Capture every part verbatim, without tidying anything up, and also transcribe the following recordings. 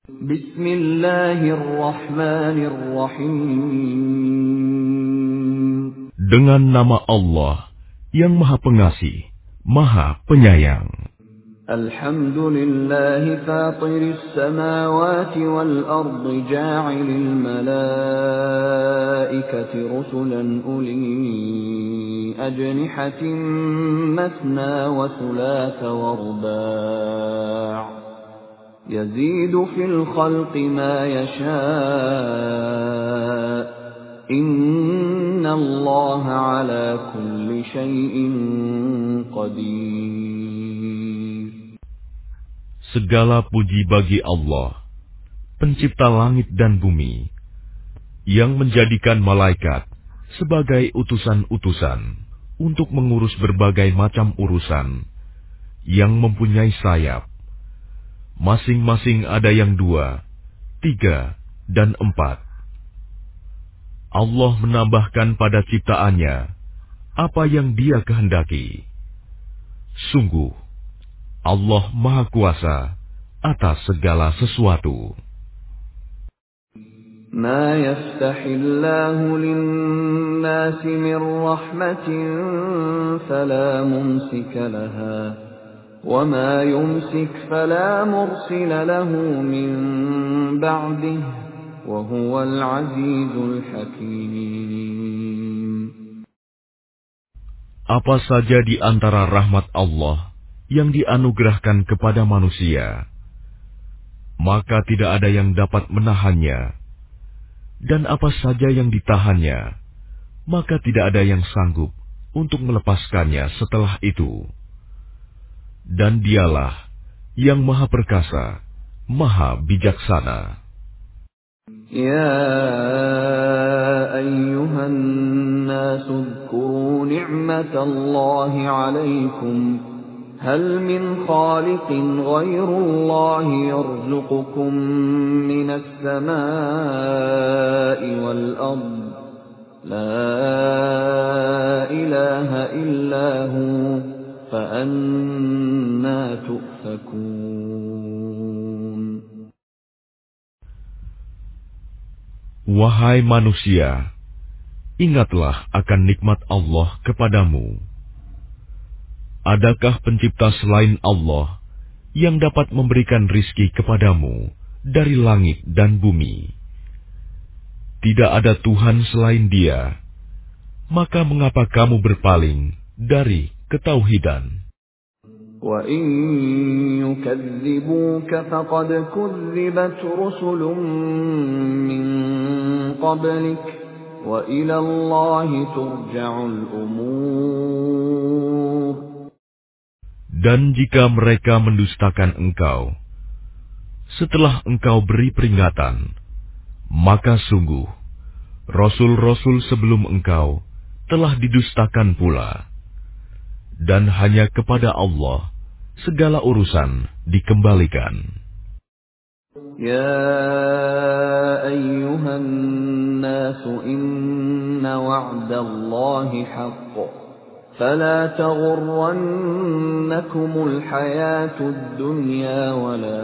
Bismillahirrahmanirrahim. Dengan nama Allah yang Maha Pengasih, Maha Penyayang. Alhamdulillahi fatiris samawati wal ardi ja'ilil malaikati rusulan uli ajnihatin mathna wa thulatha wa ruba' yazidu fil khalqi ma yasha' inna Allaha ala kulli syai'in qadir. Segala puji bagi Allah, pencipta langit dan bumi, yang menjadikan malaikat sebagai utusan-utusan untuk mengurus berbagai macam urusan, yang mempunyai sayap. Masing-masing ada yang dua, tiga, dan empat. Allah menambahkan pada ciptaannya apa yang Dia kehendaki. Sungguh, Allah Maha Kuasa atas segala sesuatu. Ma yaftahillahu lin-nasi min rahmatin fala mumsika laha wa ma yumsik fala mursila lahu min ba'dihi wa huwal azizul hakim. Apa saja di antara rahmat Allah yang dianugerahkan kepada manusia, maka tidak ada yang dapat menahannya, dan apa saja yang ditahannya, maka tidak ada yang sanggup untuk melepaskannya setelah itu. Dan Dialah yang Maha Perkasa, Maha Bijaksana. Ya ayyuhan nasu dzkuru ni'matallahi 'alaikum هل من خالق غير الله يرزقكم من السماء والأرض لا إله إلا هو فأنى تؤفكون. Wahai manusia, ingatlah akan nikmat Allah kepadamu. Adakah pencipta selain Allah yang dapat memberikan rizki kepadamu dari langit dan bumi? Tidak ada Tuhan selain Dia. Maka mengapa kamu berpaling dari ketauhidan? Wa in yukadzibuka faqad kudzibat rusulun min qablik wa ila Allahi turja'ul umur. Dan jika mereka mendustakan engkau, setelah engkau beri peringatan, maka sungguh, Rasul-Rasul sebelum engkau telah didustakan pula. Dan hanya kepada Allah segala urusan dikembalikan. Ya ayyuhan nasu inna wa'dallahi haqq. فلا تغرنكم الحياة الدنيا ولا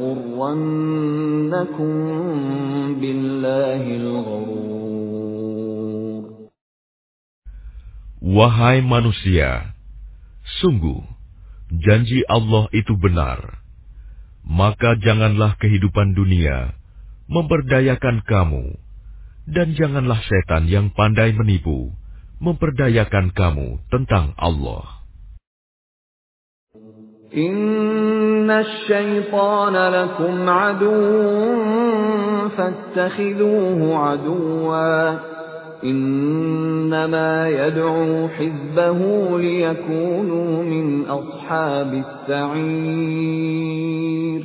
يغرنكم بالله الغرور. Wahai manusia, sungguh janji Allah itu benar. Maka janganlah kehidupan dunia memperdayakan kamu, dan janganlah setan yang pandai menipu memperdayakan kamu tentang Allah. Inna asy-syaitana lakum aduwwun fattakhidhuhu aduwwan. Innama yad'u hizbahu liyakunu min ashabis sa'ir.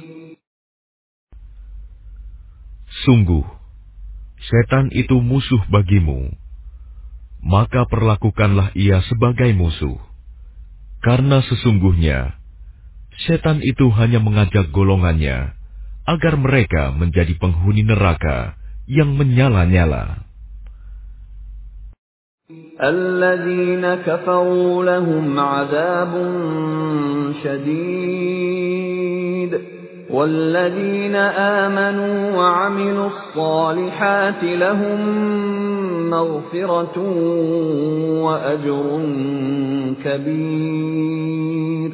Sungguh, setan itu musuh bagimu. Maka perlakukanlah ia sebagai musuh. Karena sesungguhnya, setan itu hanya mengajak golongannya, agar mereka menjadi penghuni neraka yang menyala-nyala. Alladzina kafaru lahum 'adzabun syadid وَالَّذِينَ آمَنُوا وَعَمِلُوا الصَّالِحَاتِ لَهُم مَّغْفِرَةٌ وَأَجْرٌ كَبِيرٌ.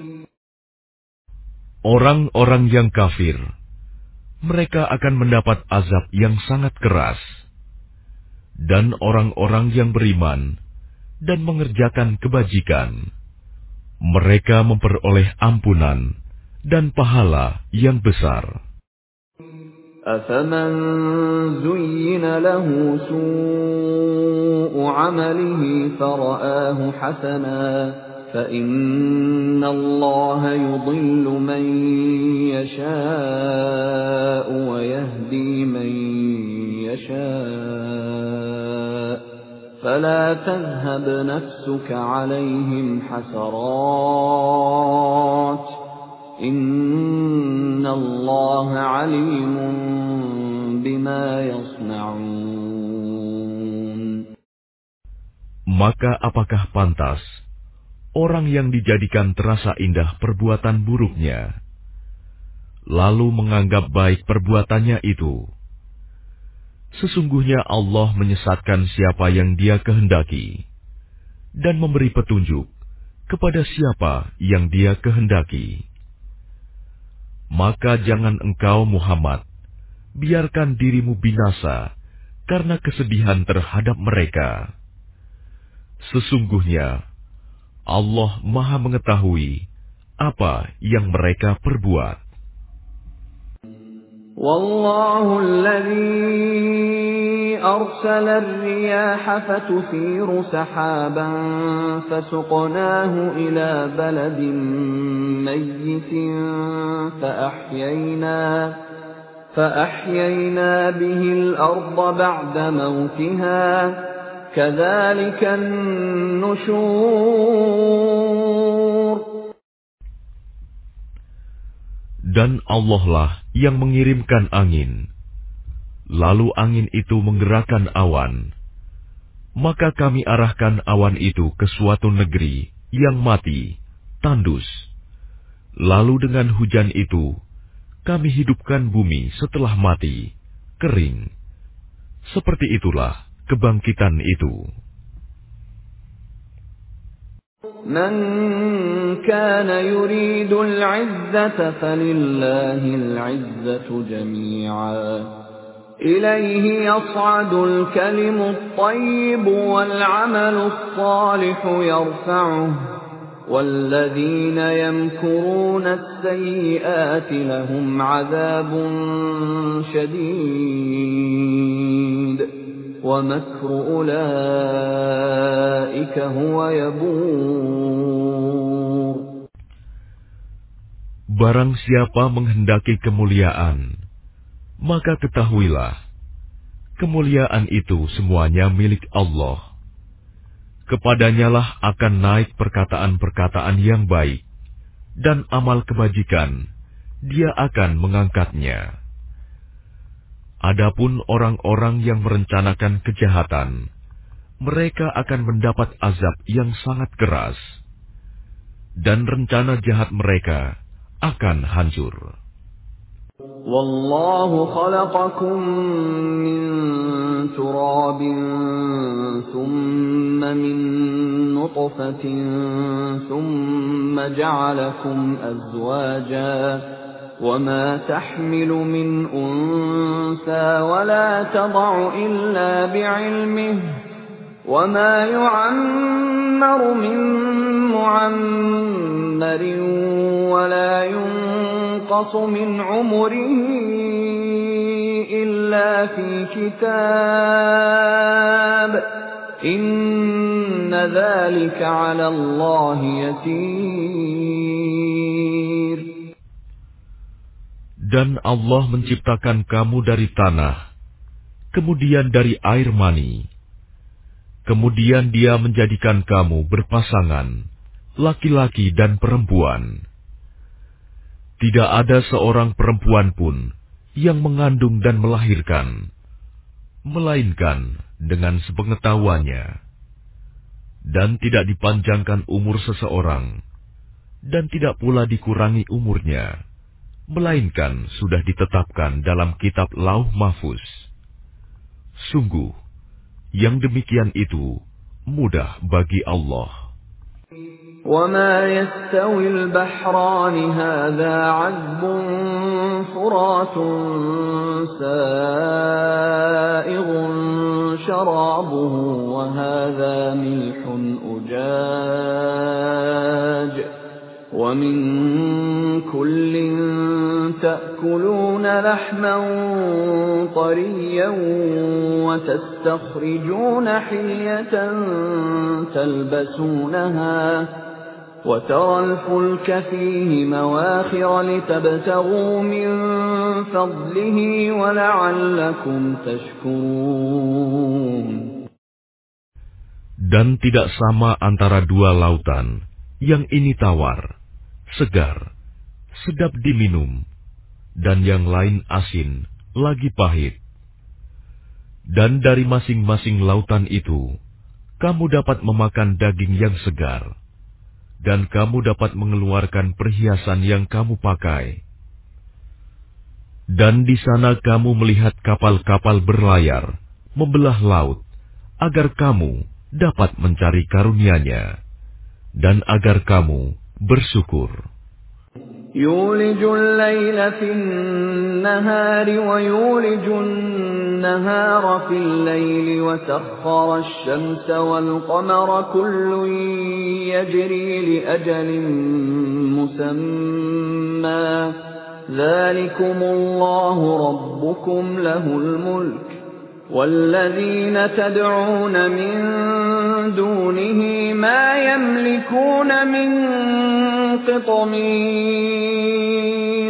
Orang-orang yang kafir, mereka akan mendapat azab yang sangat keras. Dan orang-orang yang beriman dan mengerjakan kebajikan, mereka memperoleh ampunan dan pahala yang besar. أَفَمَنْ زُيِّنَ لَهُ سُوءُ عَمَلِهِ فَرَآهُ حَسَنًا فَإِنَّ اللَّهَ يُضِلُّ مَن يَشَاءُ وَيَهْدِي مَن يَشَاءُ فَلَا تَذْهَبْ نَفْسُكَ عَلَيْهِمْ حَسَرَاتٍ إِنَّ اللَّهَ عَلِيمٌ بِمَا يَصْنَعُونَ. Maka apakah pantas orang yang dijadikan terasa indah perbuatan buruknya, lalu menganggap baik perbuatannya itu? Sesungguhnya Allah menyesatkan siapa yang Dia kehendaki, dan memberi petunjuk kepada siapa yang Dia kehendaki. Maka jangan engkau Muhammad biarkan dirimu binasa karena kesedihan terhadap mereka. Sesungguhnya Allah Maha mengetahui apa yang mereka perbuat. Wallahu alladhi arsala ar-riyaha fatuthiru sahaban fasuqnahu ila baladin mayyitin فأحيينا, فأحيينا به الأرض بعد موتها كذلك النشور. Dan Allah lah yang mengirimkan angin, lalu angin itu menggerakkan awan, maka kami arahkan awan itu ke suatu negeri yang mati, tandus. Lalu dengan hujan itu, kami hidupkan bumi setelah mati, kering. Seperti itulah kebangkitan itu. Man kana yuridu al-'izzata falillahi al-'izzatu jami'a. Ilayhi yas'adu al-kalimu at-tayyibu wal-'amalu as-salihu yarfa'uhu. وَالَّذِينَ يَمْكُرُونَ السَّيِّئَاتِ لَهُمْ عَذَابٌ شَدِيدٌ وَمَكْرُ أُولَئِكَ هُوَ يَبُورُ. Barang siapa menghendaki kemuliaan, maka ketahuilah, kemuliaan itu semuanya milik Allah. Kepadanya lah akan naik perkataan-perkataan yang baik, dan amal kebajikan, Dia akan mengangkatnya. Adapun orang-orang yang merencanakan kejahatan, mereka akan mendapat azab yang sangat keras, dan rencana jahat mereka akan hancur. Wallahu khalaqakum min turabin thumma min nutfatin thumma ja'alakum azwaja wa ma tahmilu min unsa wa la tad'u illa bi'ilmihi wa ma yu'ammaru min mu'ammarin wa la ينقص من عمره إلا في كتاب إن ذلك على الله يسير. Dan Allah menciptakan kamu dari tanah, kemudian dari air mani. Kemudian Dia menjadikan kamu berpasangan, laki-laki dan perempuan. Tidak ada seorang perempuan pun yang mengandung dan melahirkan, melainkan dengan sepengetahuannya. Dan tidak dipanjangkan umur seseorang, dan tidak pula dikurangi umurnya, melainkan sudah ditetapkan dalam kitab Lauh Mahfuz. Sungguh, yang demikian itu mudah bagi Allah. وَمَا يَسْتَوِي الْبَحْرَانِ هَذَا عَذْبٌ فُرَاتٌ سَائِغٌ شَرَابُهُ وَهَذَا مِلْحٌ أُجَاجٌ وَمِنْ كُلٍّ تَأْكُلُونَ لَحْمًا طَرِيًّا وَتَسْتَخْرِجُونَ حِلْيَةً تَلْبَسُونَهَا وَتَرَى الْفُلْكَ فِيهِ مَوَاخِرَ لِتَبْتَغُوا مِنْ فَضْلِهِ وَلَعَلَّكُمْ تَشْكُرُونَ. Dan tidak sama antara dua lautan, yang ini tawar, segar, sedap diminum, dan yang lain asin, lagi pahit. Dan dari masing-masing lautan itu, kamu dapat memakan daging yang segar, dan kamu dapat mengeluarkan perhiasan yang kamu pakai. Dan di sana kamu melihat kapal-kapal berlayar, membelah laut, agar kamu dapat mencari karunia-Nya, dan agar kamu bersyukur. يولج الليل في النهار ويولج النهار في الليل وسخر الشمس والقمر كل يجري لأجل مسمى ذلكم الله ربكم له الملك وَالَّذِينَ تَدْعُونَ مِن دُونِهِ مَا يَمْلِكُونَ مِن قِطْمِيرٍ.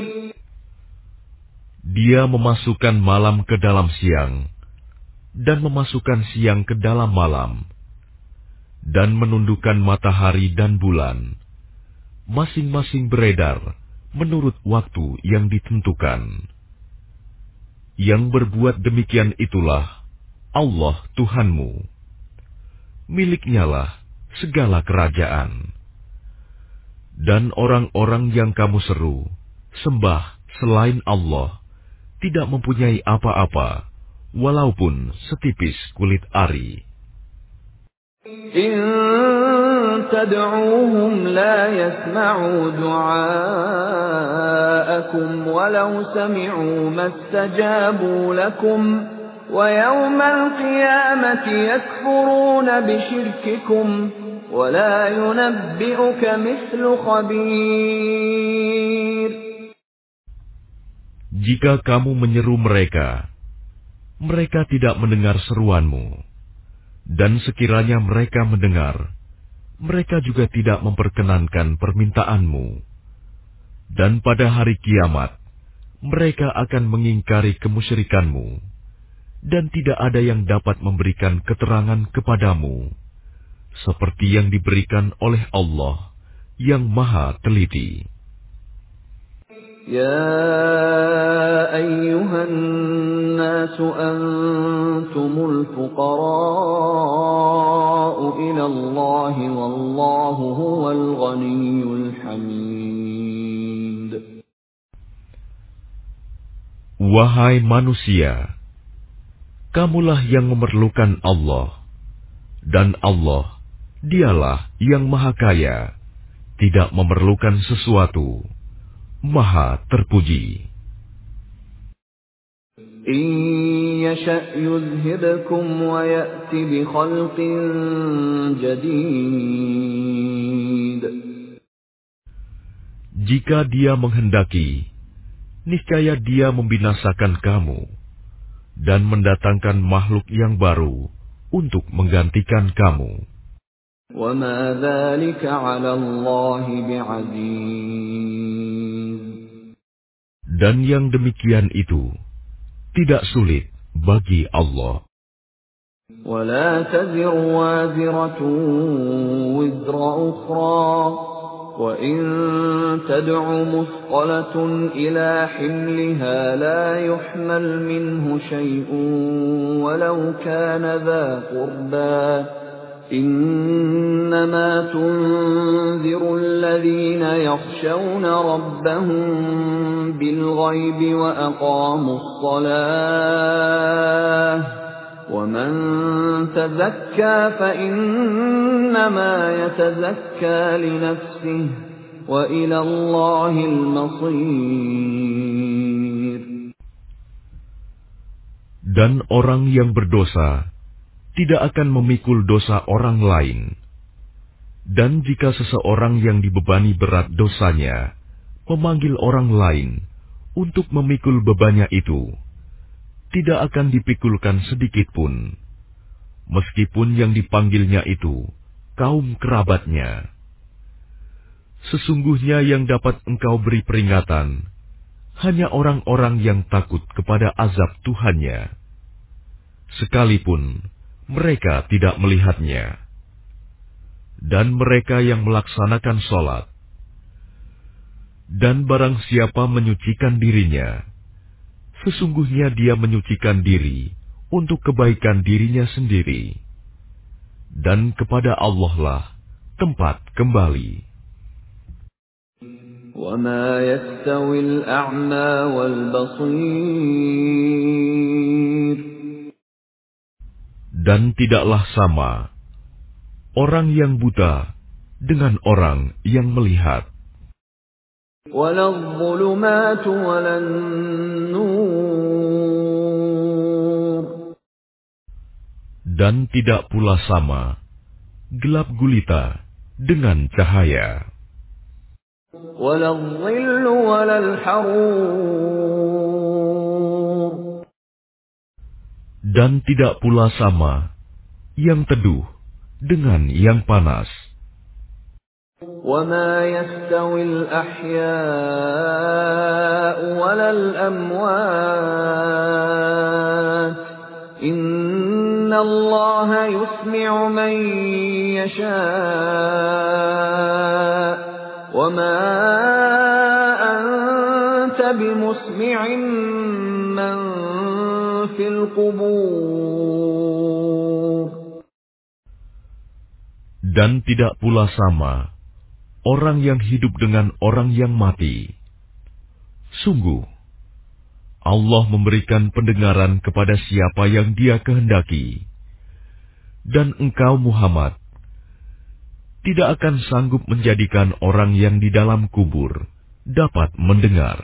Dia memasukkan malam ke dalam siang, dan memasukkan siang ke dalam malam, dan menundukkan matahari dan bulan, masing-masing beredar menurut waktu yang ditentukan. Yang berbuat demikian itulah Allah Tuhanmu. Miliknyalah segala kerajaan. Dan orang-orang yang kamu seru, sembah selain Allah, tidak mempunyai apa-apa, walaupun setipis kulit ari. إن تدعوهم لا يسمعوا دعاءكم ولو سمعوا ما استجابوا لكم ويوم القيامة يكفرون بشرككم ولا ينبئك مثل خبير. Jika kamu menyeru mereka, mereka tidak mendengar seruanmu. Dan sekiranya mereka mendengar, mereka juga tidak memperkenankan permintaanmu. Dan pada hari kiamat, mereka akan mengingkari kemusyrikanmu, dan tidak ada yang dapat memberikan keterangan kepadamu, seperti yang diberikan oleh Allah yang Maha Teliti. يا أيها الناس أنتم الفقراء إلى الله والله هو الغني الحميد. Wahai manusia, kamulah yang memerlukan Allah, dan Allah, dialah yang Maha Kaya, tidak memerlukan sesuatu, Maha terpuji. إن يشأ يذهبكم ويأت بخلق جديد. Jika Dia menghendaki, niscaya Dia membinasakan kamu dan mendatangkan makhluk yang baru untuk menggantikan kamu. وَمَا ذَلِكَ عَلَى اللَّهِ بِعَزِيزٍ. Dan yang demikian itu tidak sulit bagi Allah. وَلَا تَزِرُ وَازِرَةٌ وِزْرَ أُخْرَى وَإِن تَدْعُ مُثْقَلَةٌ إِلَى حِمْلِهَا لَا يُحْمَلْ مِنْهُ شَيْءٌ وَلَوْ كَانَ ذَا قُرْبَى إنما تنذر الذين يخشون ربهم بالغيب وأقاموا الصلاة ومن تزكى فإنما يتزكى لنفسه وإلى الله المصير. Dan orang yang berdosa tidak akan memikul dosa orang lain. Dan jika seseorang yang dibebani berat dosanya memanggil orang lain untuk memikul bebannya itu, tidak akan dipikulkan sedikit pun, meskipun yang dipanggilnya itu kaum kerabatnya. Sesungguhnya yang dapat engkau beri peringatan hanya orang-orang yang takut kepada azab Tuhannya, sekalipun mereka tidak melihatnya. Dan mereka yang melaksanakan sholat, dan barang siapa menyucikan dirinya, sesungguhnya dia menyucikan diri untuk kebaikan dirinya sendiri, dan kepada Allah lah tempat kembali. وَمَا يَسْتَوِي الْأَعْمَى وَالْبَصِيرُ. Dan tidaklah sama orang yang buta dengan orang yang melihat. وَلَا الظُّلُمَاتُ وَلَا النُّورُ. Dan tidak pula sama gelap gulita dengan cahaya. وَلَا الظِّلُّ وَلَا الْحَرُورُ. Dan tidak pula sama yang teduh dengan yang panas. وَمَا يَسْتَوِي الْأَحْيَاءُ وَلَا الْأَمْوَاتُ إِنَّ اللَّهَ يُسْمِعُ مَن يَشَاءُ وَمَا أَنتَ بِمُسْمِعٍ مَّن فِي الْقُبُورِ. Dan tidak pula sama orang yang hidup dengan orang yang mati. Sungguh, Allah memberikan pendengaran kepada siapa yang Dia kehendaki, dan engkau Muhammad tidak akan sanggup menjadikan orang yang di dalam kubur dapat mendengar.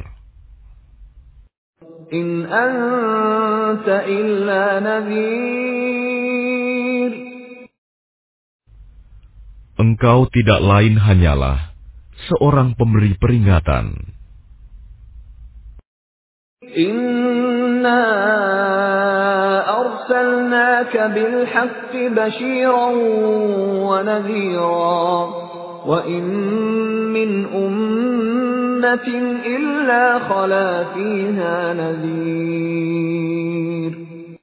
In anta illa nadhir. Engkau tidak lain hanyalah seorang pemberi peringatan. Inna arsalnaka bil haqqi bashiran wa nadhira wa in min ummatin illa khala fiha nadhir.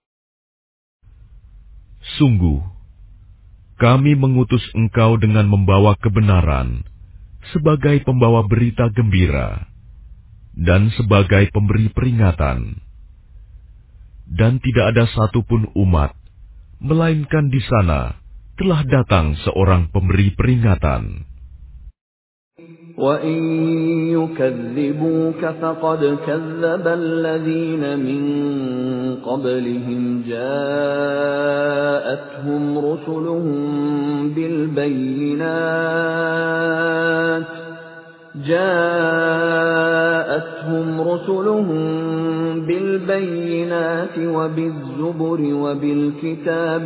Sungguh, kami mengutus engkau dengan membawa kebenaran sebagai pembawa berita gembira dan sebagai pemberi peringatan. Dan tidak ada satupun umat, melainkan di sana telah datang seorang pemberi peringatan. وَإِن يُكَذِّبُوكَ فَقَدْ كَذَّبَ الَّذِينَ مِن قَبْلِهِمْ جَاءَتْهُمْ رُسُلُهُم بِالْبَيِّنَاتِ جاءتهم رسلهم بالبينات وبالزبر وبالكتاب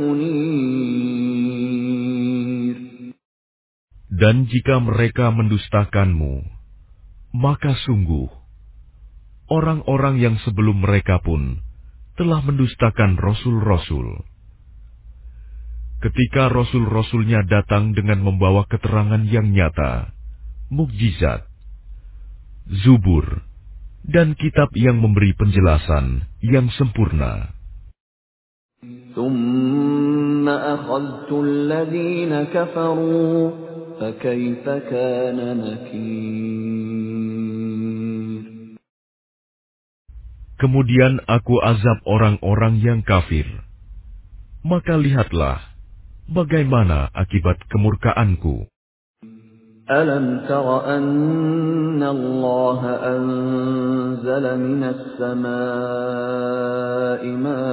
المنير. Dan jika mereka mendustakanmu, maka sungguh orang-orang yang sebelum mereka pun telah mendustakan rasul-rasul. Ketika rasul-rasulnya datang dengan membawa keterangan yang nyata, mukjizat, zubur, dan kitab yang memberi penjelasan yang sempurna. ثُمَّ أَخَذْتُ الَّذِينَ كَفَرُوا فَكَيْفَ كَانَ نَكِيرِ. Kemudian aku azab orang-orang yang kafir. Maka lihatlah bagaimana akibat kemurkaanku? أَلَمْ تَرَ أَنَّ اللَّهَ أَنزَلَ مِنَ السَّمَاءِ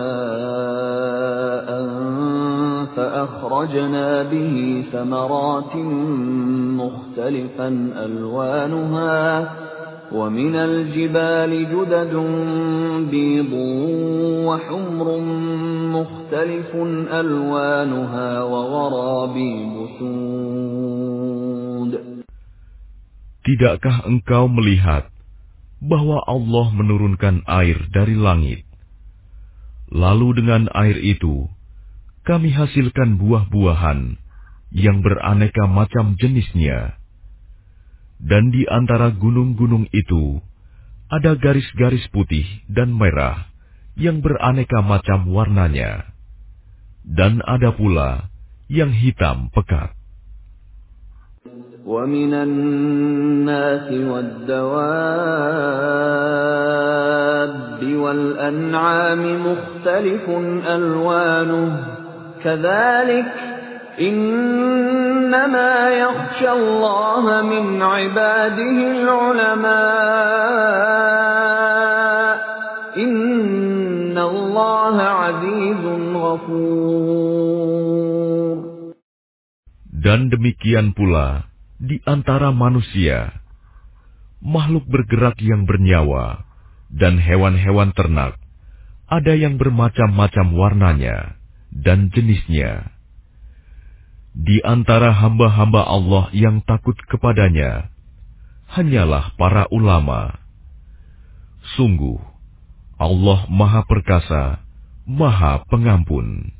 مَاءً فَأَخْرَجْنَا بِهِ ثَمَرَاتٍ مُخْتَلِفًا أَلْوَانُهَا وَمِنَ الْجِبَالِ جُدَدٌ بِيضٌ وَحُمْرٌ مُخْتَلِفٌ أَلْوَانُهَا وَغَرَابِيبُ سُودٌ. Tidakkah engkau melihat bahwa Allah menurunkan air dari langit? Lalu dengan air itu, kami hasilkan buah-buahan yang beraneka macam jenisnya. Dan di antara gunung-gunung itu, ada garis-garis putih dan merah yang beraneka macam warnanya. Dan ada pula yang hitam pekat. وَمِنَ النَّاسِ وَالدَّوَابِّ وَالْأَنْعَامِ مُخْتَلِفٌ أَلْوَانُهُ كَذَلِكَ إِنَّمَا يَخْشَى اللَّهَ مِنْ عِبَادِهِ الْعُلَمَاءُ إِنَّ اللَّهَ عَزِيزٌ غَفُورٌ. Dan demikian pula di antara manusia, makhluk bergerak yang bernyawa, dan hewan-hewan ternak, ada yang bermacam-macam warnanya dan jenisnya. Di antara hamba-hamba Allah yang takut kepadanya, hanyalah para ulama. Sungguh, Allah Maha Perkasa, Maha Pengampun.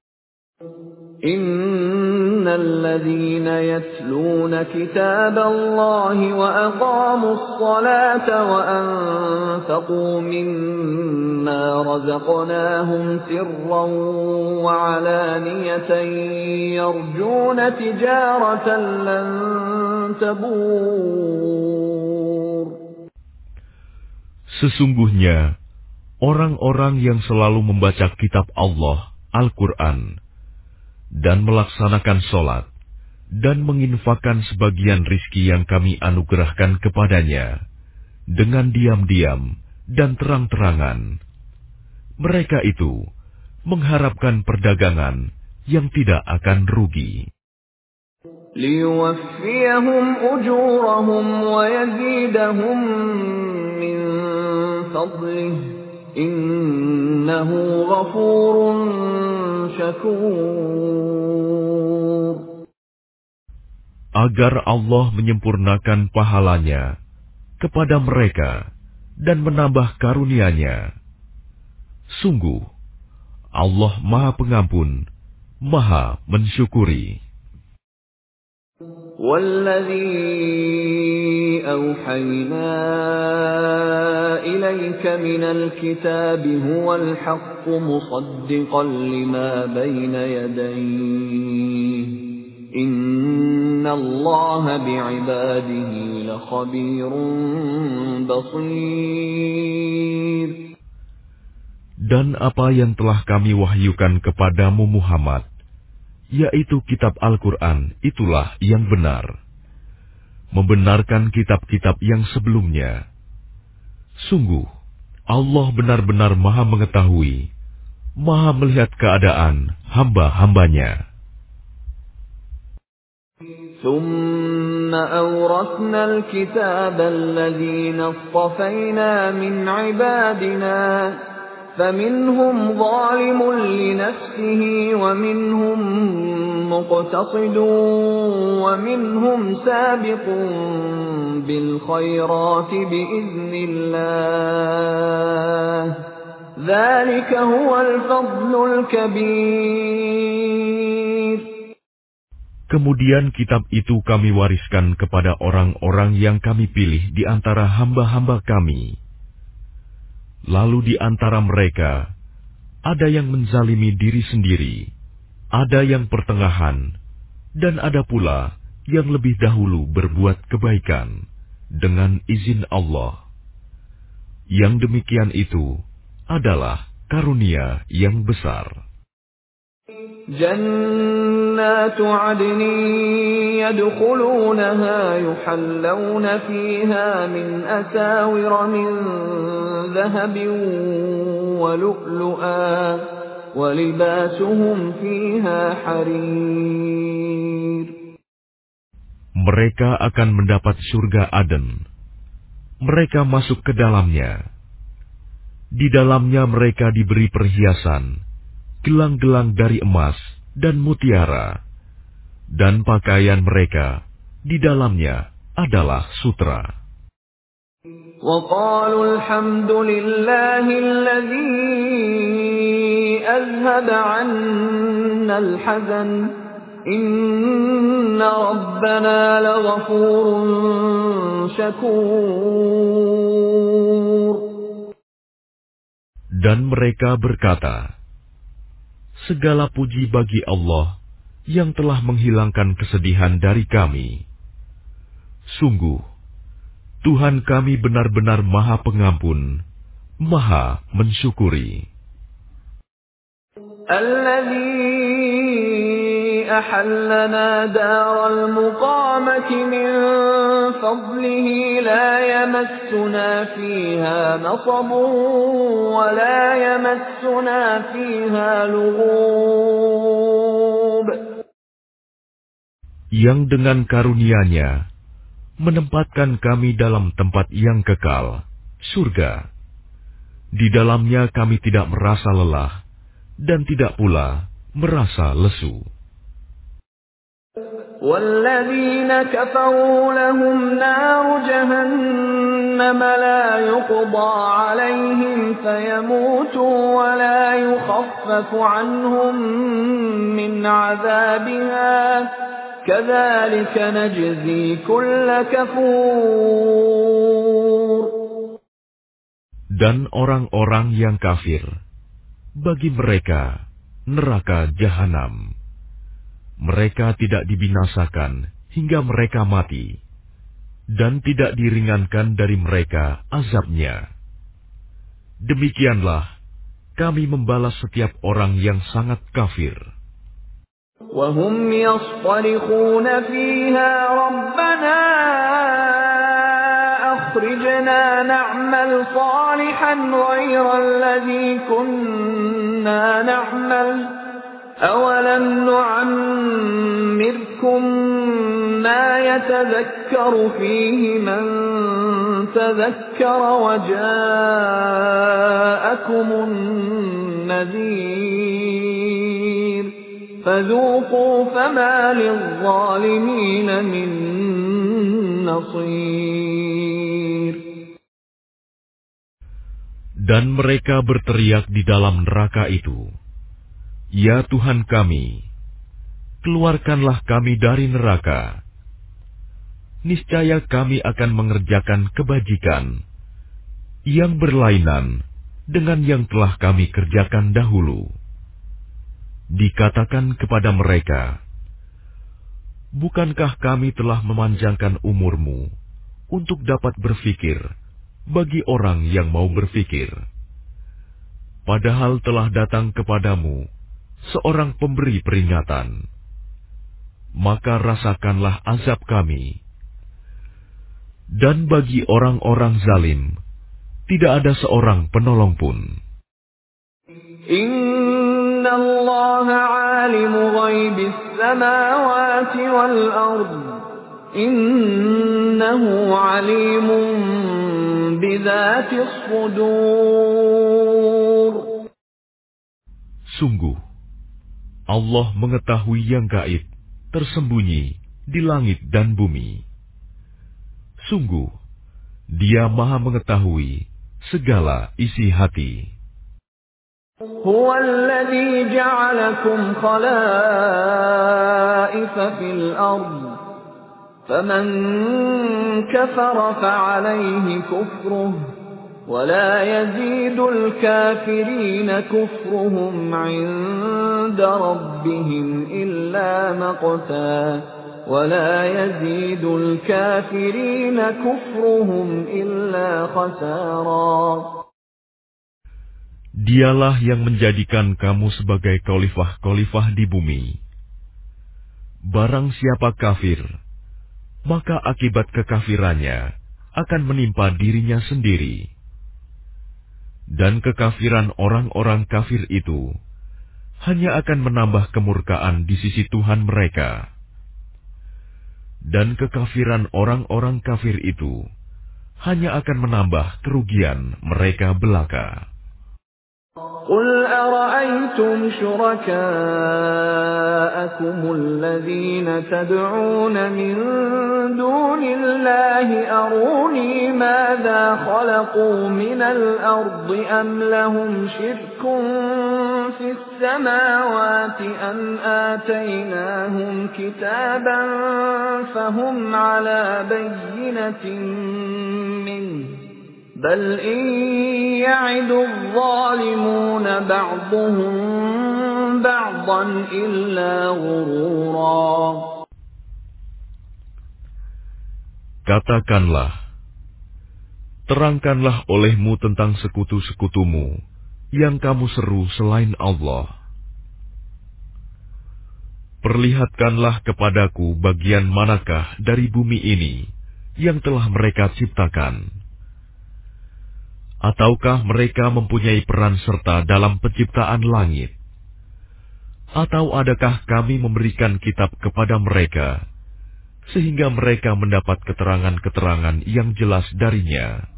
إِنَّ الَّذِينَ يَتْلُونَ كِتَابَ اللَّهِ وَأَقَامُوا الصَّلَاةَ وَأَنفَقُوا مِمَّا رَزَقْنَاهُمْ سِرًّا وَعَلَانِيَةً يَرْجُونَ تِجَارَةً لَّن تَبُورَ. Sesungguhnya, orang-orang yang selalu membaca kitab Allah, Al-Quran, dan melaksanakan sholat, dan menginfakkan sebagian rizki yang kami anugerahkan kepadanya, dengan diam-diam dan terang-terangan. Mereka itu mengharapkan perdagangan yang tidak akan rugi. لِيُوَفِّيَهُمْ أُجُورَهُمْ وَيَزِيدَهُمْ مِنْ فَضْلِهِ إِنَّهُ غَفُورٌ شَكُورٌ. Agar Allah menyempurnakan pahalanya kepada mereka dan menambah karunia-Nya. Sungguh, Allah Maha Pengampun, Maha Mensyukuri. وَالَّذِي أَوْحَيْنَا إِلَيْكَ مِنَ الْكِتَابِ هُوَ الْحَقُّ مُصَدِّقًا لِمَا بَيْنَ يَدَيْهِ إِنَّ اللَّهَ بِعِبَادِهِ لَخَبِيرٌ بَصِيرٌ. Dan apa yang telah kami wahyukan kepadamu Muhammad, yaitu kitab Al-Quran, itulah yang benar, membenarkan kitab-kitab yang sebelumnya. Sungguh, Allah benar-benar Maha mengetahui, Maha melihat keadaan hamba-hambanya. ثُمَّ أَوْرَثْنَا الْكِتَابَ الَّذِينَ اصْطَفَيْنَا مِنْ عِبَادِنَا فَمِنْهُمْ ظَالِمٌ لِنَفْسِهِ وَمِنْهُمْ مُقْتَصِدٌ وَمِنْهُمْ سَابِقٌ بِالْخَيْرَاتِ بِإِذْنِ اللَّهِ ذَلِكَ هُوَ الْفَضْلُ الْكَبِيرُ. Kemudian kitab itu kami wariskan kepada orang-orang yang kami pilih di antara hamba-hamba kami. Lalu di antara mereka, ada yang menzalimi diri sendiri, ada yang pertengahan, dan ada pula yang lebih dahulu berbuat kebaikan dengan izin Allah. Yang demikian itu adalah karunia yang besar. جنات عدن يدخلونها يحلون فيها من أساور من ذهب ولؤلؤا ولباسهم فيها حرير. Mereka akan mendapat surga Aden. Mereka masuk ke dalamnya. Di dalamnya mereka diberi perhiasan, gelang-gelang dari emas dan mutiara, dan pakaian mereka di dalamnya adalah sutra. وَقَالُوا الْحَمْدُ لِلَّهِ الَّذِي أَذْهَبَ عَنَّا الْحَزَنَ إِنَّ رَبَّنَا لَغَفُورٌ شَكُورٌ. Dan mereka berkata, segala puji bagi Allah yang telah menghilangkan kesedihan dari kami. Sungguh, Tuhan kami benar-benar Maha Pengampun, Maha Mensyukuri. الذي أحلنا دار المقامة من فضله لا يمسنا فيها نصب ولا يمسنا فيها لغوب. Yang dengan karunia-Nya menempatkan kami dalam tempat yang kekal, surga. Di dalamnya kami tidak merasa lelah dan tidak pula merasa lesu. وَالَّذِينَ كَفَرُوا لَهُمْ نَارُ جَهَنَّمَ لَا يُقْضَى عَلَيْهِمْ فَيَمُوتُوا وَلَا يُخَفَّفُ عَنْهُمْ مِنْ عَذَابِهَا كَذَلِكَ نَجْزِي كُلَّ كَفُورٍ. Dan orang-orang yang kafir, bagi mereka neraka jahanam. Mereka tidak dibinasakan hingga mereka mati, dan tidak diringankan dari mereka azabnya. Demikianlah kami membalas setiap orang yang sangat kafir. وَهُمْ يَصْطَرِخُونَ فِيهَا رَبَّنَا أَخْرِجْنَا نَعْمَلْ صَالِحًا غَيْرَ الَّذِي كُنَّا نَعْمَلُ أَوَلَمْ نُعَمِّرْكُم مَّا يَتَذَكَّرُ فِيهِ مَن تَذَكَّرَ وَجَاءَكُمُ النَّذِيرُ فَذُوقُوا فَمَا لِلظَّالِمِينَ مِن نَّصِيرٍ. Dan mereka berteriak di dalam neraka itu, ya Tuhan kami, keluarkanlah kami dari neraka. Niscaya kami akan mengerjakan kebajikan yang berlainan dengan yang telah kami kerjakan dahulu. Dikatakan kepada mereka, bukankah kami telah memanjangkan umurmu untuk dapat berfikir bagi orang yang mau berfikir? Padahal telah datang kepadamu seorang pemberi peringatan. Maka rasakanlah azab kami. Dan bagi orang-orang zalim, tidak ada seorang penolong pun. Inna Allah alimu ghaibis samawati wal ard. Innahu alimun bidzatis sudur. Sungguh, Allah mengetahui yang gaib, tersembunyi di langit dan bumi. Sungguh, Dia Maha mengetahui segala isi hati. هو الذي جعلكم خلائف في الأرض فمن كفر فعليه كفره ولا يزيد الكافرين كفرهم عند ربهم إلا مقتا ولا يزيد الكافرين كفرهم إلا خسارا. Dialah yang menjadikan kamu sebagai khalifah-khalifah di bumi. Barang siapa kafir, maka akibat kekafirannya akan menimpa dirinya sendiri. Dan kekafiran orang-orang kafir itu hanya akan menambah kemurkaan di sisi Tuhan mereka. Dan kekafiran orang-orang kafir itu hanya akan menambah kerugian mereka belaka. قُلْ أَرَأَيْتُمْ شُرَكَاءَكُمُ الَّذِينَ تَدْعُونَ مِن دُونِ اللَّهِ أَرُونِي مَاذَا خَلَقُوا مِنَ الْأَرْضِ أَمْ لَهُمْ شِرْكٌ فِي السَّمَاوَاتِ أَمْ آتَيْنَاهُمْ كِتَابًا فَهُمْ عَلَى بَيِّنَةٍ مِّنْهُ بل إن يعد الظالمون بعضهم بعضا إلا غرورا. Katakanlah, terangkanlah olehmu tentang sekutu-sekutumu yang kamu seru selain Allah. Perlihatkanlah kepadaku bagian manakah dari bumi ini yang telah mereka ciptakan. Ataukah mereka mempunyai peran serta dalam penciptaan langit? Atau adakah kami memberikan kitab kepada mereka, sehingga mereka mendapat keterangan-keterangan yang jelas darinya?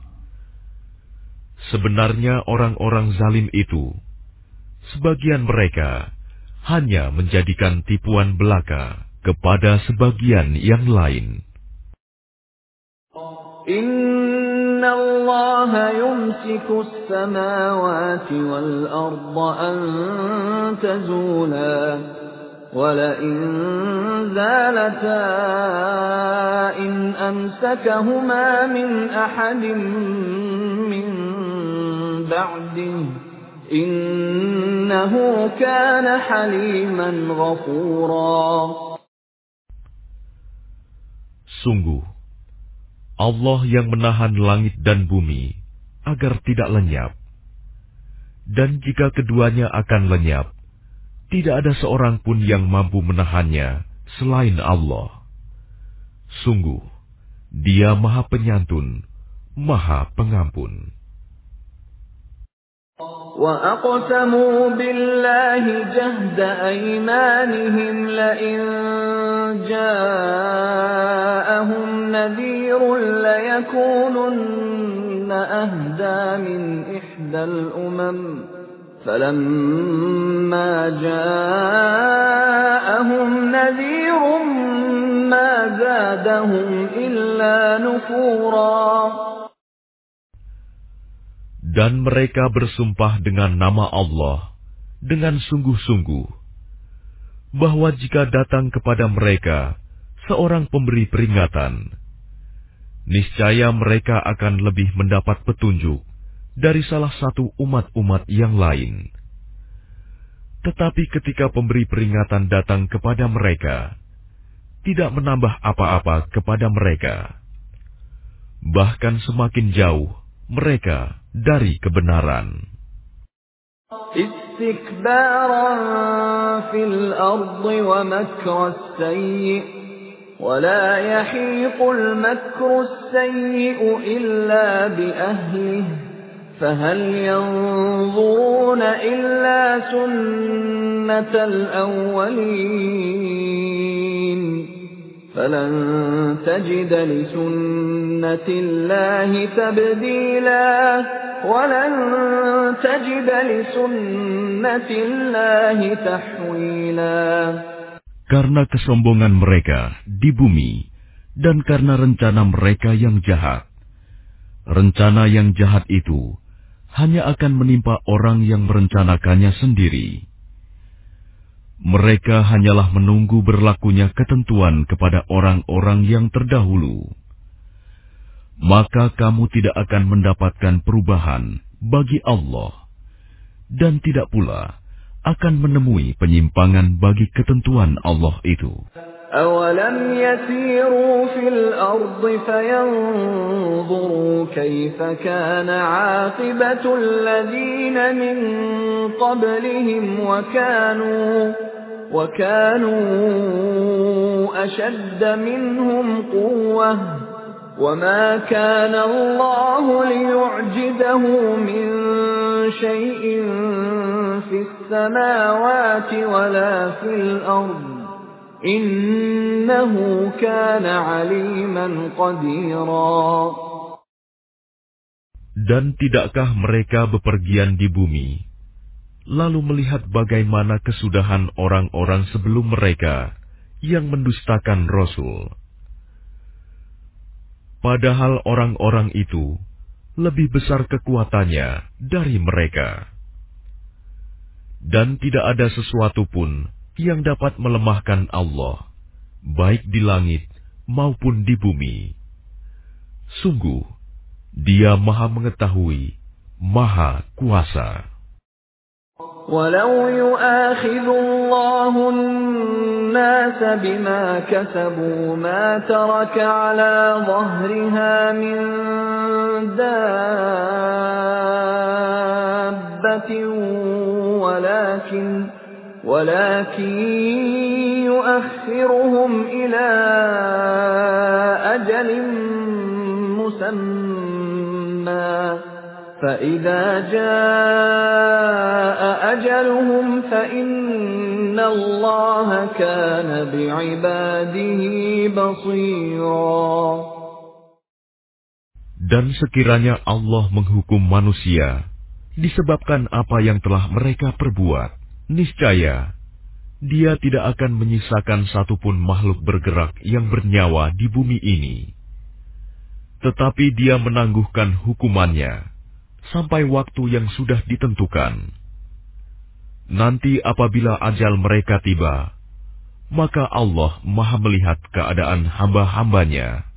Sebenarnya orang-orang zalim itu, sebagian mereka hanya menjadikan tipuan belaka kepada sebagian yang lain. إِنَّ اللَّهَ يُمْسِكُ السَّمَاوَاتِ وَالْأَرْضَ أَن تَزُولَا وَلَئِن زَالَتَا إِنْ أَمْسَكَهُمَا مِنْ أَحَدٍ مِّن بَعْدِهِ إِنَّهُ كَانَ حَلِيمًا غَفُورًا. Sungguh, Allah yang menahan langit dan bumi agar tidak lenyap. Dan jika keduanya akan lenyap, tidak ada seorang pun yang mampu menahannya selain Allah. Sungguh, Dia Maha Penyantun, Maha Pengampun. وَأَقْسَمُوا بِاللَّهِ جَهْدَ أَيْمَانِهِمْ لَئِن جَاءَهُمْ نَذِيرٌ لَيَكُونُنَّ أَهْدَىٰ مِنْ إِحْدَى الْأُمَمِ فَلَمَّا جَاءَهُمْ نَذِيرٌ مَا زَادَهُمْ إِلَّا نُفُورًا. Dan mereka bersumpah dengan nama Allah dengan sungguh-sungguh, bahwa jika datang kepada mereka seorang pemberi peringatan, niscaya mereka akan lebih mendapat petunjuk dari salah satu umat-umat yang lain. Tetapi ketika pemberi peringatan datang kepada mereka, tidak menambah apa-apa kepada mereka, bahkan semakin jauh mereka dari kebenaran. Istikbaran fil ardi wa makra as-sayyi wa la yahiqul makru as-sayyi illa bi ahlihi fahal yanzuruna illa sunnatal awwalin فَلَن تَجِدَ لِسُنَّةِ اللَّهِ تَبْدِيلًا وَلَن تَجِدَ لِسُنَّةِ اللَّهِ تَحْوِيلًا. Karena kesombongan mereka di bumi dan karena rencana mereka yang jahat. Rencana yang jahat itu hanya akan menimpa orang yang merencanakannya sendiri. Mereka hanyalah menunggu berlakunya ketentuan kepada orang-orang yang terdahulu. Maka kamu tidak akan mendapatkan perubahan bagi Allah, dan tidak pula akan menemui penyimpangan bagi ketentuan Allah itu. أَوَلَمْ يَسِيرُوا فِي الْأَرْضِ فَيَنظُرُوا كَيْفَ كَانَ عَاقِبَةُ الَّذِينَ مِن قَبْلِهِمْ وَكَانُوا وَكَانُوا أَشَدَّ مِنْهُمْ قُوَّةً وَمَا كَانَ اللَّهُ لِيُعْجِزَهُ مِن شَيْءٍ فِي السَّمَاوَاتِ وَلَا فِي الْأَرْضِ Innahu kana aliman qadira. Dan tidakkah mereka bepergian di bumi, lalu melihat bagaimana kesudahan orang-orang sebelum mereka yang mendustakan Rasul? Padahal orang-orang itu lebih besar kekuatannya dari mereka. Dan tidak ada sesuatu pun yang dapat melemahkan Allah, baik di langit maupun di bumi. Sungguh, Dia Maha Mengetahui, Maha Kuasa. Walau yu'akhidhu Allahu an-nasa bima kasabu ma taraka ala dhahriha min dabbatin walakin ولكن يؤخرهم إلى أجل مسمى فإذا جاء أجلهم فإن الله كان بعباده بصيرا. Dan sekiranya Allah menghukum manusia disebabkan apa yang telah mereka perbuat, niscaya Dia tidak akan menyisakan satupun makhluk bergerak yang bernyawa di bumi ini. Tetapi Dia menangguhkan hukumannya sampai waktu yang sudah ditentukan. Nanti apabila ajal mereka tiba, maka Allah Maha melihat keadaan hamba-hambanya.